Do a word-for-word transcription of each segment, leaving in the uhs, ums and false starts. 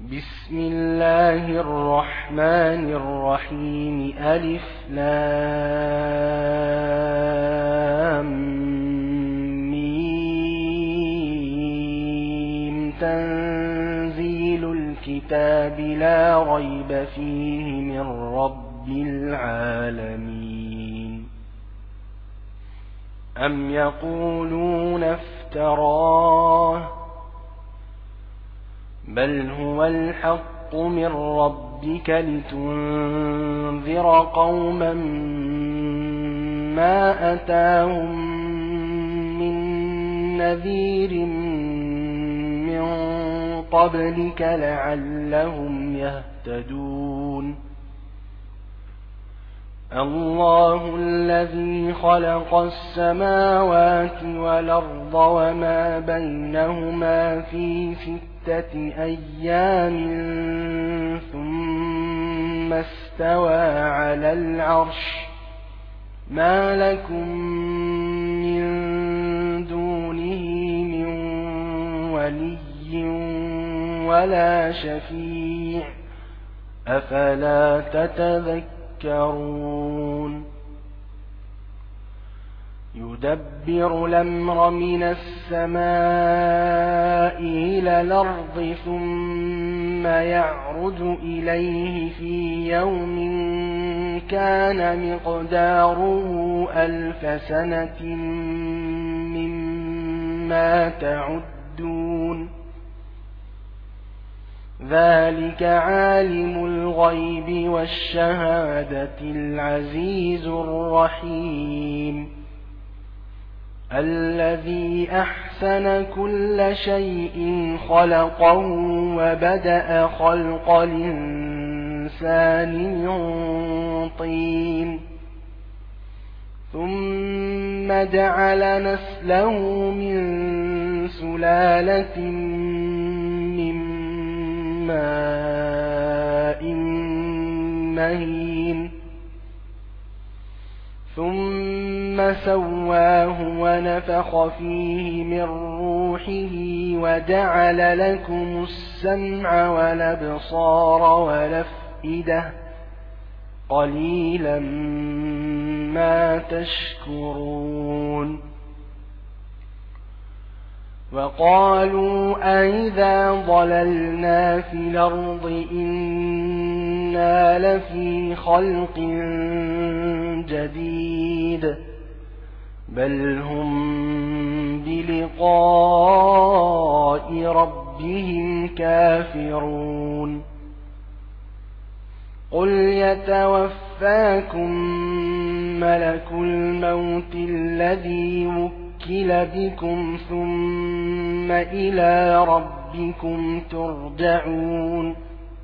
بسم الله الرحمن الرحيم ألف لام ميم تنزيل الكتاب لا ريب فيه من رب العالمين أم يقولون افتراه بل هو الحق من ربك لتنذر قوما ما أتاهم من نذير من قبلك لعلهم يهتدون الله الذي خلق السماوات والأرض وما بينهما في ستة أيام ثم استوى على العرش ما لكم من دونه من ولي ولا شفيع أفلا تتذكرون يدبر الأمر من السماء إلى الأرض ثم يعرج إليه في يوم كان مقداره ألف سنة مما تعدون ذلك عالم الغيب والشهادة العزيز الرحيم الذي أحسن كل شيء خلقه وبدأ خلق الإنسان من طين ثم جعل نسله من سلالة من ماء مهين ثم سواه ونفخ فيه من روحه وجعل لكم السمع والأبصار والأفئدة قليلا ما تشكرون وقالوا أئذا ضللنا في الأرض إنا لفي خلق جديد بل هم بلقاء ربهم كافرون قل يتوفاكم ملك الموت الذي وكل بكم ثم إلى ربكم ترجعون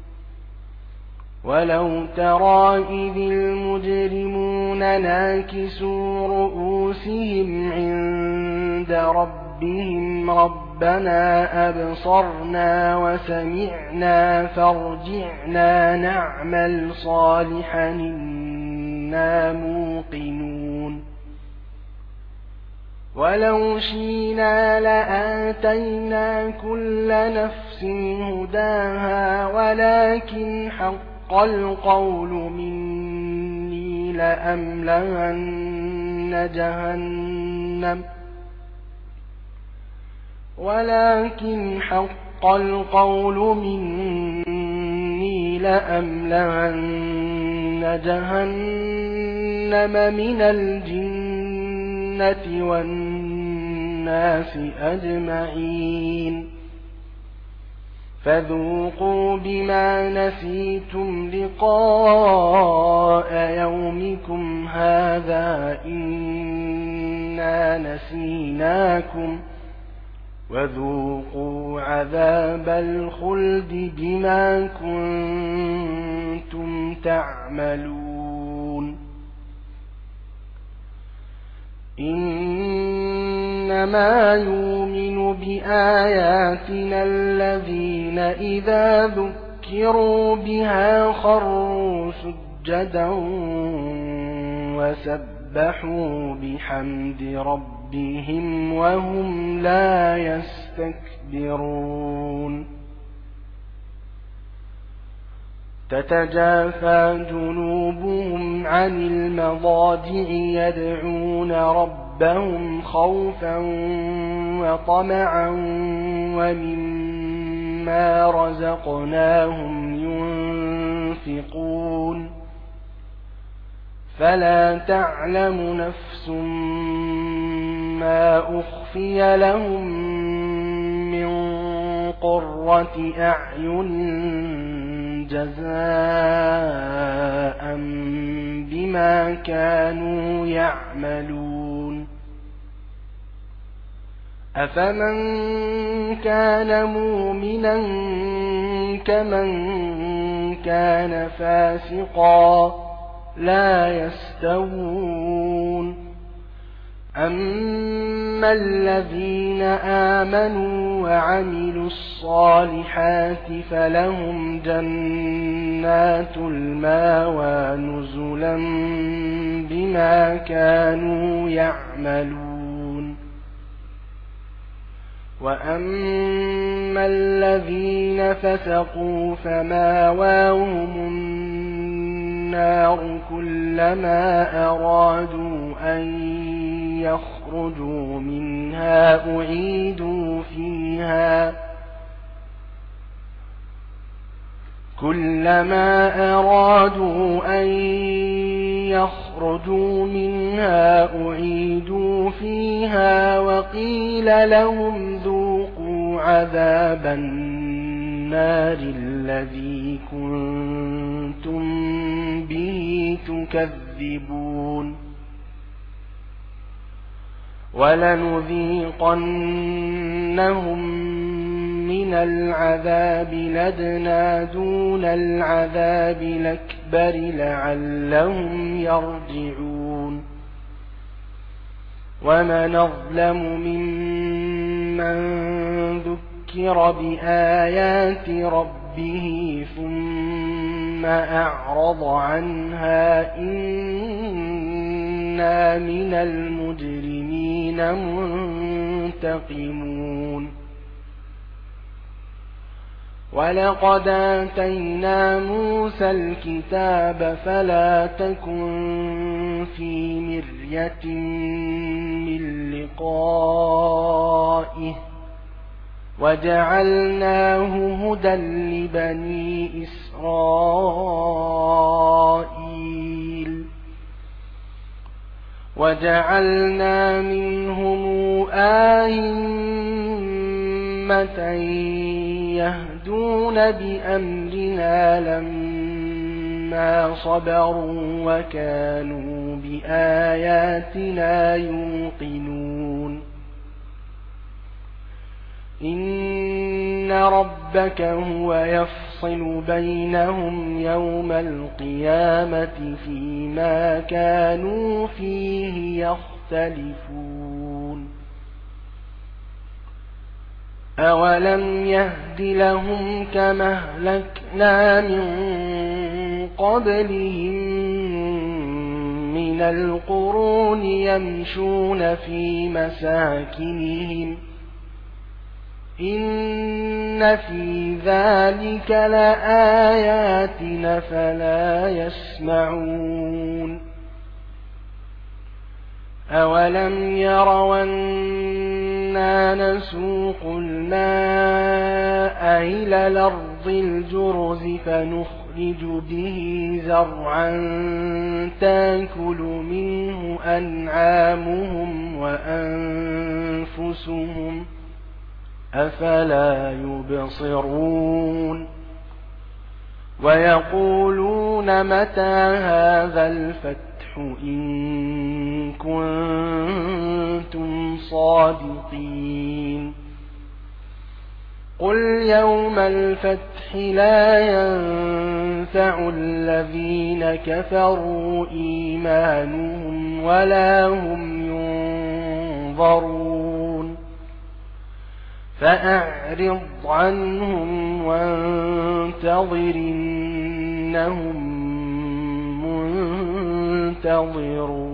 ولو ترى إذ المجرمون ناكسوا رؤوسهم عند ربهم ربنا أبصرنا وسمعنا فارجعنا نعمل صالحا إنا موقنون ولو شئنا لآتينا كل نفس هداها ولكن حق القول مني لأملأن جهنم ولكن حق القول مني لأملأن جهنم من الجنة والناس أجمعين فذوقوا بما نسيتم لقاء يومكم هذا إنا نسيناكم وذوقوا عذاب الخلد بما كنتم تعملون إنما يؤمن بآياتنا الذين إذا ذكروا بها خروا سجدا وسبحوا بحمد ربهم وهم لا يستكبرون تتجافى جنوبهم عن المضاجع يدعون ربهم خوفا وطمعا ومما رزقناهم ينفقون فلا تعلم نفس ما أخفي لهم من قرة أعين جزاء بما كانوا يعملون أفمن كان مؤمنا كمن كان فاسقا لا يستوون أما الذين آمنوا وعملوا الصالحات فلهم جنات المأوى نزلا بما كانوا يعملون وأما الذين فسقوا فمأواهم النار كلما أرادوا أن يخرجوا منها أعيدوا فيها كلما أرادوا أن يخرجوا منها أعيدوا فيها وقيل لهم ذوقوا عذاب النار الذي كنتم به تكذبون ولنذيقنهم من العذاب لدنا دون العذاب الأكبر لعلهم يرجعون ومن أظلم ممن ذكر بآيات ربه ثم أعرض عنها إنا من المجرمين منتقمون ولقد آتينا موسى الكتاب فلا تكن في مرية من لقائه وجعلناه هدى لبني إسرائيل وجعلنا منهم أئمة يهدون بأمرنا لما صبروا وكانوا بآياتنا يوقنون إن ربك هو يفصل بينهم يوم القيامة فيما كانوا فيه يختلفون أولم يهد لهم كما أهلكنا من قبلهم من القرون يمشون في مساكنهم إن في ذلك لآيات فلا يسمعون أولم يروا أنا نسوق الماء إلى الأرض الجرز فنخرج به زرعا تأكل منه أنعامهم وأنفسهم أفلا يبصرون ويقولون متى هذا الفتح إن كنتم صادقين قل يوم الفتح لا ينفع الذين كفروا إيمانهم ولا هم ينظرون فأعرض عنهم وانتظر إنهم منتظرون